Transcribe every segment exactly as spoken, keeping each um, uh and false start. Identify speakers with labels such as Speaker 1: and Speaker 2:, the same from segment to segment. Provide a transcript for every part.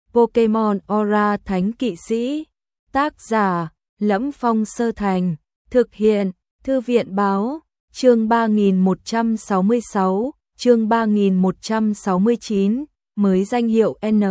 Speaker 1: Pokemon Aura Thánh Kỵ Sĩ. Tác giả: Lẫm Phong Sơ Thành. Thực hiện: Thư viện báo. Chương ba nghìn một trăm sáu mươi sáu, chương ba nghìn một trăm sáu mươi chín, mới danh hiệu N.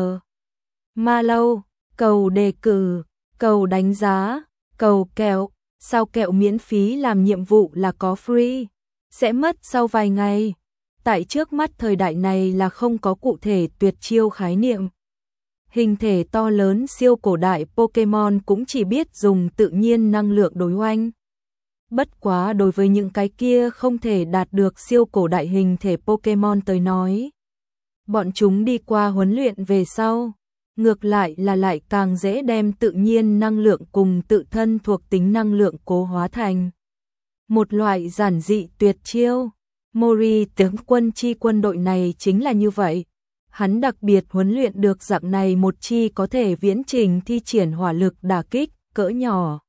Speaker 1: Mallow, cầu đề cử, cầu đánh giá, cầu kẹo, sao kẹo miễn phí làm nhiệm vụ là có free, sẽ mất sau vài ngày. Tại trước mắt thời đại này là không có cụ thể tuyệt chiêu khái niệm. Hình thể to lớn siêu cổ đại Pokemon cũng chỉ biết dùng tự nhiên năng lượng đối oanh. Bất quá đối với những cái kia không thể đạt được siêu cổ đại hình thể Pokemon tới nói, bọn chúng đi qua huấn luyện về sau, ngược lại là lại càng dễ đem tự nhiên năng lượng cùng tự thân thuộc tính năng lượng cố hóa thành một loại giản dị tuyệt chiêu. Mori tướng quân chi quân đội này chính là như vậy. Hắn đặc biệt huấn luyện được dạng này một chi có thể viễn trình thi triển hỏa lực đả kích cỡ nhỏ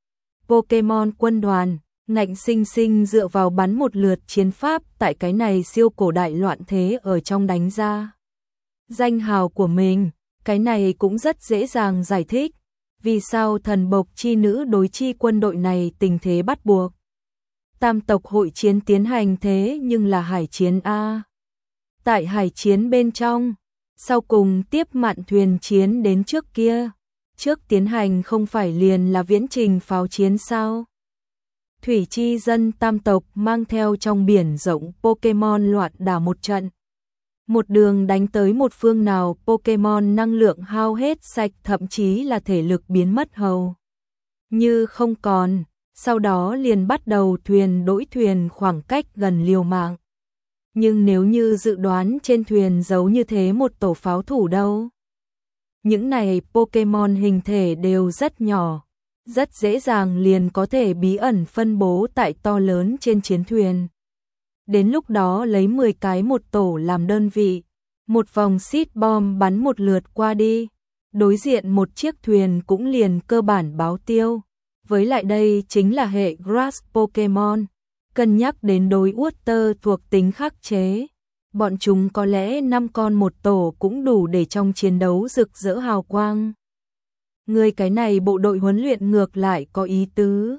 Speaker 1: Pokemon quân đoàn, ngạnh sinh sinh dựa vào bắn một lượt chiến pháp tại cái này siêu cổ đại loạn thế ở trong đánh ra danh hào của mình. Cái này cũng rất dễ dàng giải thích vì sao thần bộc chi nữ đối chi quân đội này tình thế bắt buộc. Tam tộc hội chiến tiến hành thế nhưng là hải chiến A. Tại hải chiến bên trong, sau cùng tiếp mạn thuyền chiến đến trước kia, trước tiến hành không phải liền là viễn trình pháo chiến sao? Thủy chi dân tam tộc mang theo trong biển rộng Pokemon loạn đả một trận. Một đường đánh tới một phương nào Pokemon năng lượng hao hết sạch, thậm chí là thể lực biến mất hầu như không còn, sau đó liền bắt đầu thuyền đối thuyền khoảng cách gần liều mạng. Nhưng nếu như dự đoán trên thuyền giấu như thế một tổ pháo thủ đâu? Những này Pokemon hình thể đều rất nhỏ, rất dễ dàng liền có thể bí ẩn phân bố tại to lớn trên chiến thuyền. Đến lúc đó lấy mười cái một tổ làm đơn vị, một vòng seed bomb bắn một lượt qua đi, đối diện một chiếc thuyền cũng liền cơ bản báo tiêu. Với lại đây chính là hệ Grass Pokemon, cân nhắc đến đối Water thuộc tính khắc chế. Bọn chúng có lẽ năm con một tổ cũng đủ để trong chiến đấu rực rỡ hào quang. Người cái này bộ đội huấn luyện ngược lại có ý tứ.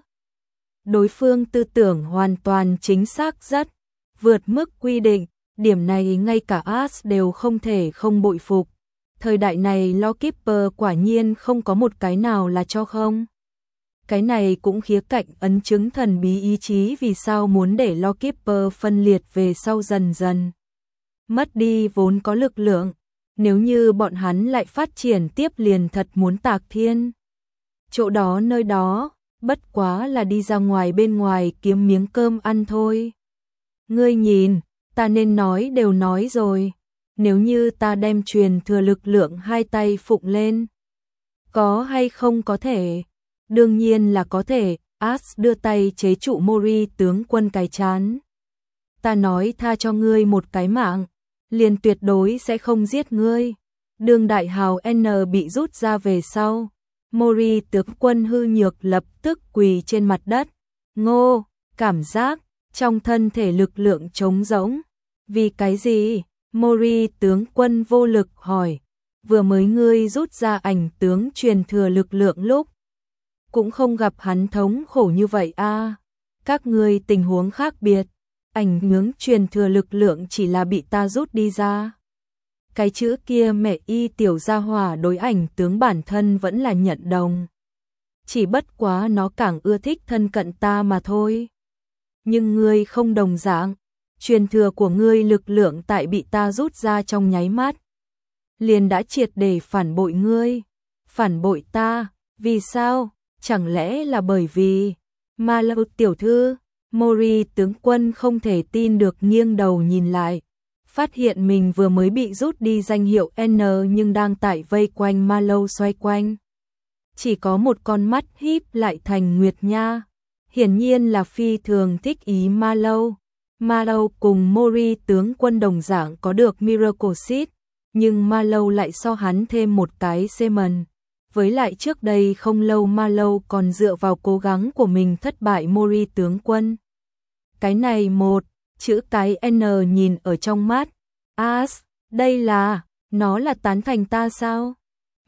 Speaker 1: Đối phương tư tưởng hoàn toàn chính xác rất, vượt mức quy định, điểm này ngay cả Ash đều không thể không bội phục. Thời đại này Lawkeeper quả nhiên không có một cái nào là cho không. Cái này cũng khía cạnh ấn chứng thần bí ý chí vì sao muốn để Lawkeeper phân liệt về sau dần dần mất đi vốn có lực lượng. Nếu như bọn hắn lại phát triển tiếp liền thật muốn tạc thiên. Chỗ đó nơi đó, bất quá là đi ra ngoài bên ngoài kiếm miếng cơm ăn thôi. Ngươi nhìn, ta nên nói đều nói rồi. Nếu như ta đem truyền thừa lực lượng hai tay phụng lên, có hay không có thể? Đương nhiên là có thể. Ash đưa tay chế trụ Mori tướng quân cái chán. Ta nói tha cho ngươi một cái mạng, liền tuyệt đối sẽ không giết ngươi. Đường đại hào N bị rút ra về sau, Mori tướng quân hư nhược lập tức quỳ trên mặt đất. Ngô, cảm giác trong thân thể lực lượng trống rỗng. Vì cái gì? Mori tướng quân vô lực hỏi. Vừa mới ngươi rút ra ảnh tướng truyền thừa lực lượng lúc, cũng không gặp hắn thống khổ như vậy a. À. Các ngươi tình huống khác biệt, ảnh hướng truyền thừa lực lượng chỉ là bị ta rút đi ra. Cái chữ kia mẹ y tiểu gia hỏa đối ảnh tướng bản thân vẫn là nhận đồng. Chỉ bất quá nó càng ưa thích thân cận ta mà thôi. Nhưng ngươi không đồng dạng, truyền thừa của ngươi lực lượng tại bị ta rút ra trong nháy mắt, liền đã triệt để phản bội ngươi. Phản bội ta, vì sao? Chẳng lẽ là bởi vì Mallow tiểu thư? Mori tướng quân không thể tin được nghiêng đầu nhìn lại, phát hiện mình vừa mới bị rút đi danh hiệu N nhưng đang tại vây quanh Mallow xoay quanh. Chỉ có một con mắt híp lại thành nguyệt nha, hiển nhiên là phi thường thích ý Mallow. Mallow cùng Mori tướng quân đồng dạng có được Miracle Seed, nhưng Mallow lại so hắn thêm một cái Semen. Với lại trước đây không lâu Mallow còn dựa vào cố gắng của mình thất bại Mori tướng quân. Cái này một chữ cái N nhìn ở trong mắt Ash, đây là, nó là tán thành ta sao?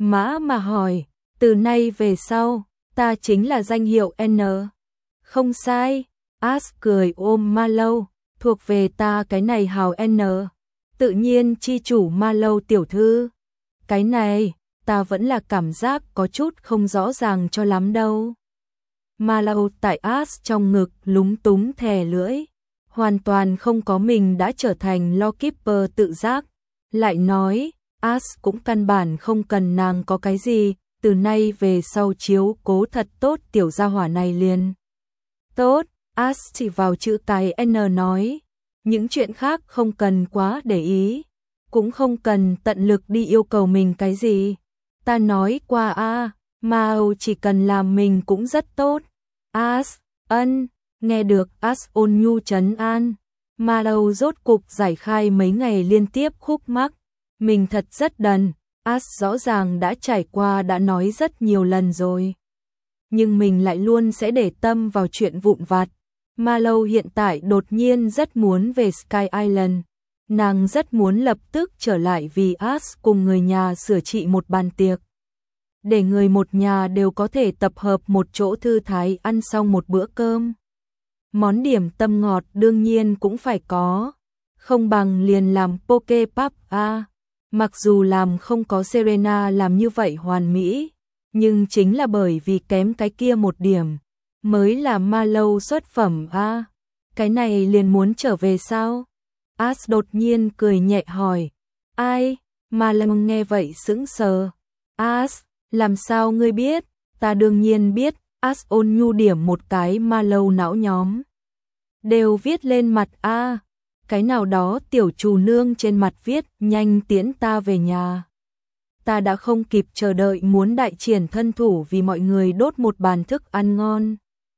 Speaker 1: mã mà hỏi, từ nay về sau, ta chính là danh hiệu N. Không sai, Ash cười ôm Marlowe, thuộc về ta cái này hào N. Tự nhiên chi chủ Marlowe tiểu thư. Cái này, ta vẫn là cảm giác có chút không rõ ràng cho lắm đâu. Marlowe tại Ash trong ngực lúng túng thè lưỡi, hoàn toàn không có mình đã trở thành Lawkeeper tự giác. Lại nói, Ash cũng căn bản không cần nàng có cái gì, từ nay về sau chiếu cố thật tốt tiểu gia hỏa này liền. Tốt, Ash chỉ vào chữ cái N nói, những chuyện khác không cần quá để ý, cũng không cần tận lực đi yêu cầu mình cái gì. Ta nói qua a, Mao chỉ cần làm mình cũng rất tốt. Ash, ân, nghe được Ash ôn nhu trấn an. Mao rốt cục giải khai mấy ngày liên tiếp khúc mắc. Mình thật rất đần, Ash rõ ràng đã trải qua đã nói rất nhiều lần rồi. Nhưng mình lại luôn sẽ để tâm vào chuyện vụn vặt. Marlowe hiện tại đột nhiên rất muốn về Sky Island. Nàng rất muốn lập tức trở lại vì Ash cùng người nhà sửa trị một bàn tiệc. Để người một nhà đều có thể tập hợp một chỗ thư thái ăn xong một bữa cơm. Món điểm tâm ngọt đương nhiên cũng phải có. Không bằng liền làm poke pop a. Mặc dù làm không có Serena làm như vậy hoàn mỹ, nhưng chính là bởi vì kém cái kia một điểm, mới là Marlowe xuất phẩm a. Cái này liền muốn trở về sao? Ash đột nhiên cười nhẹ hỏi. Ai? Marlowe nghe vậy sững sờ. Ash, làm sao ngươi biết? Ta đương nhiên biết. Ash ôn nhu điểm một cái Marlowe não nhóm. Đều viết lên mặt a. Cái nào đó tiểu trù nương trên mặt viết nhanh tiễn ta về nhà. Ta đã không kịp chờ đợi muốn đại triển thân thủ vì mọi người đốt một bàn thức ăn ngon.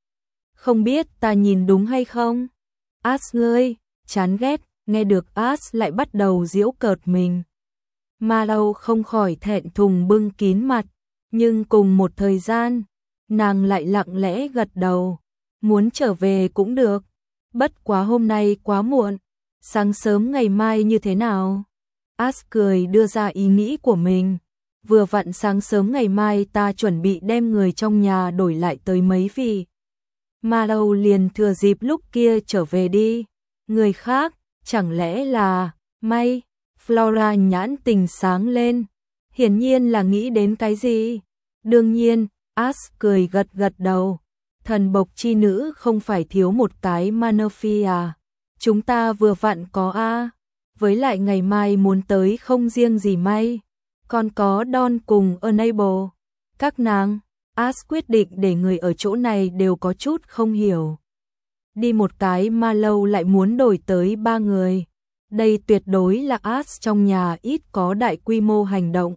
Speaker 1: Không biết ta nhìn đúng hay không? Ash ngươi, chán ghét, nghe được Ash lại bắt đầu giễu cợt mình. Marlowe không khỏi thẹn thùng bưng kín mặt, nhưng cùng một thời gian, nàng lại lặng lẽ gật đầu. Muốn trở về cũng được, bất quá hôm nay quá muộn. Sáng sớm ngày mai như thế nào? Ash cười đưa ra ý nghĩ của mình. Vừa vặn sáng sớm ngày mai ta chuẩn bị đem người trong nhà đổi lại tới mấy vị. Marlowe liền thừa dịp lúc kia trở về đi. Người khác, chẳng lẽ là May? Flora nhãn tình sáng lên. Hiển nhiên là nghĩ đến cái gì? Đương nhiên, Ash cười gật gật đầu. Thần bộc chi nữ không phải thiếu một cái Manaphy à? Chúng ta vừa vặn có a, với lại ngày mai muốn tới không riêng gì May, còn có Don cùng Enable. Các nàng, Ash quyết định để người ở chỗ này đều có chút không hiểu. Đi một cái Marlowe lại muốn đổi tới ba người. Đây tuyệt đối là Ash trong nhà ít có đại quy mô hành động.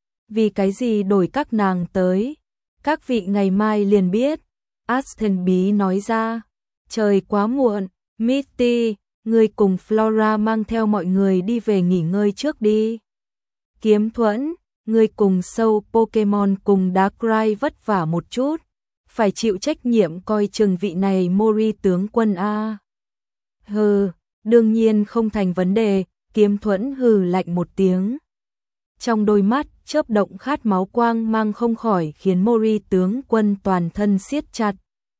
Speaker 1: Vì cái gì đổi các nàng tới? Các vị ngày mai liền biết. Ash thần bí nói ra. Trời quá muộn. Mitty, người cùng Flora mang theo mọi người đi về nghỉ ngơi trước đi. Kiếm Thuẫn, người cùng sâu Pokemon cùng Darkrai vất vả một chút, phải chịu trách nhiệm coi chừng vị này Mori tướng quân a. Hừ, đương nhiên không thành vấn đề, Kiếm Thuẫn hừ lạnh một tiếng. Trong đôi mắt chớp động khát máu quang mang không khỏi khiến Mori tướng quân toàn thân siết chặt.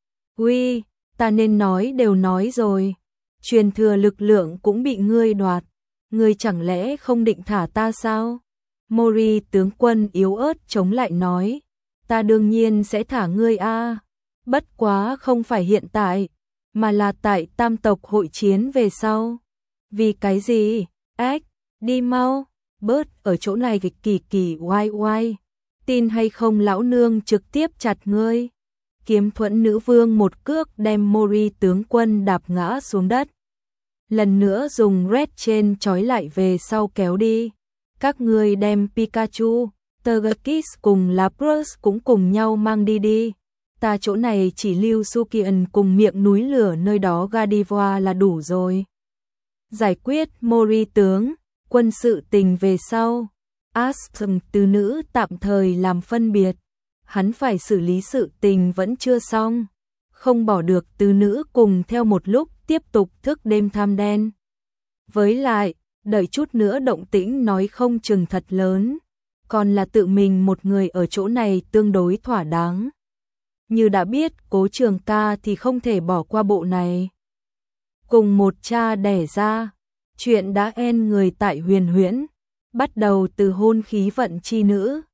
Speaker 1: Uy, ta nên nói đều nói rồi, truyền thừa lực lượng cũng bị ngươi đoạt, ngươi chẳng lẽ không định thả ta sao? Mori tướng quân yếu ớt chống lại nói, ta đương nhiên sẽ thả ngươi a, bất quá không phải hiện tại, mà là tại tam tộc hội chiến về sau. Vì cái gì? Ếch, đi mau, bớt ở chỗ này kịch kỳ kỳ oai oai, tin hay không lão nương trực tiếp chặt ngươi. Kiếm Thuẫn nữ vương một cước đem Mori tướng quân đạp ngã xuống đất. Lần nữa dùng red chain trói lại về sau kéo đi. Các ngươi đem Pikachu, Togekiss cùng Lapras cũng cùng nhau mang đi đi. Ta chỗ này chỉ lưu Sukian cùng miệng núi lửa nơi đó Gardevoir là đủ rồi. Giải quyết Mori tướng, quân sự tình về sau. Ash từ nữ tạm thời làm phân biệt. Hắn phải xử lý sự tình vẫn chưa xong, không bỏ được tứ nữ cùng theo một lúc tiếp tục thức đêm tham đen. Với lại, đợi chút nữa động tĩnh nói không chừng thật lớn. còn là tự mình một người ở chỗ này tương đối thỏa đáng. Như đã biết Cố Trường Ca thì không thể bỏ qua bộ này. Cùng một cha đẻ ra, chuyện đã en người tại Huyền Huyễn, bắt đầu từ hôn khí vận chi nữ,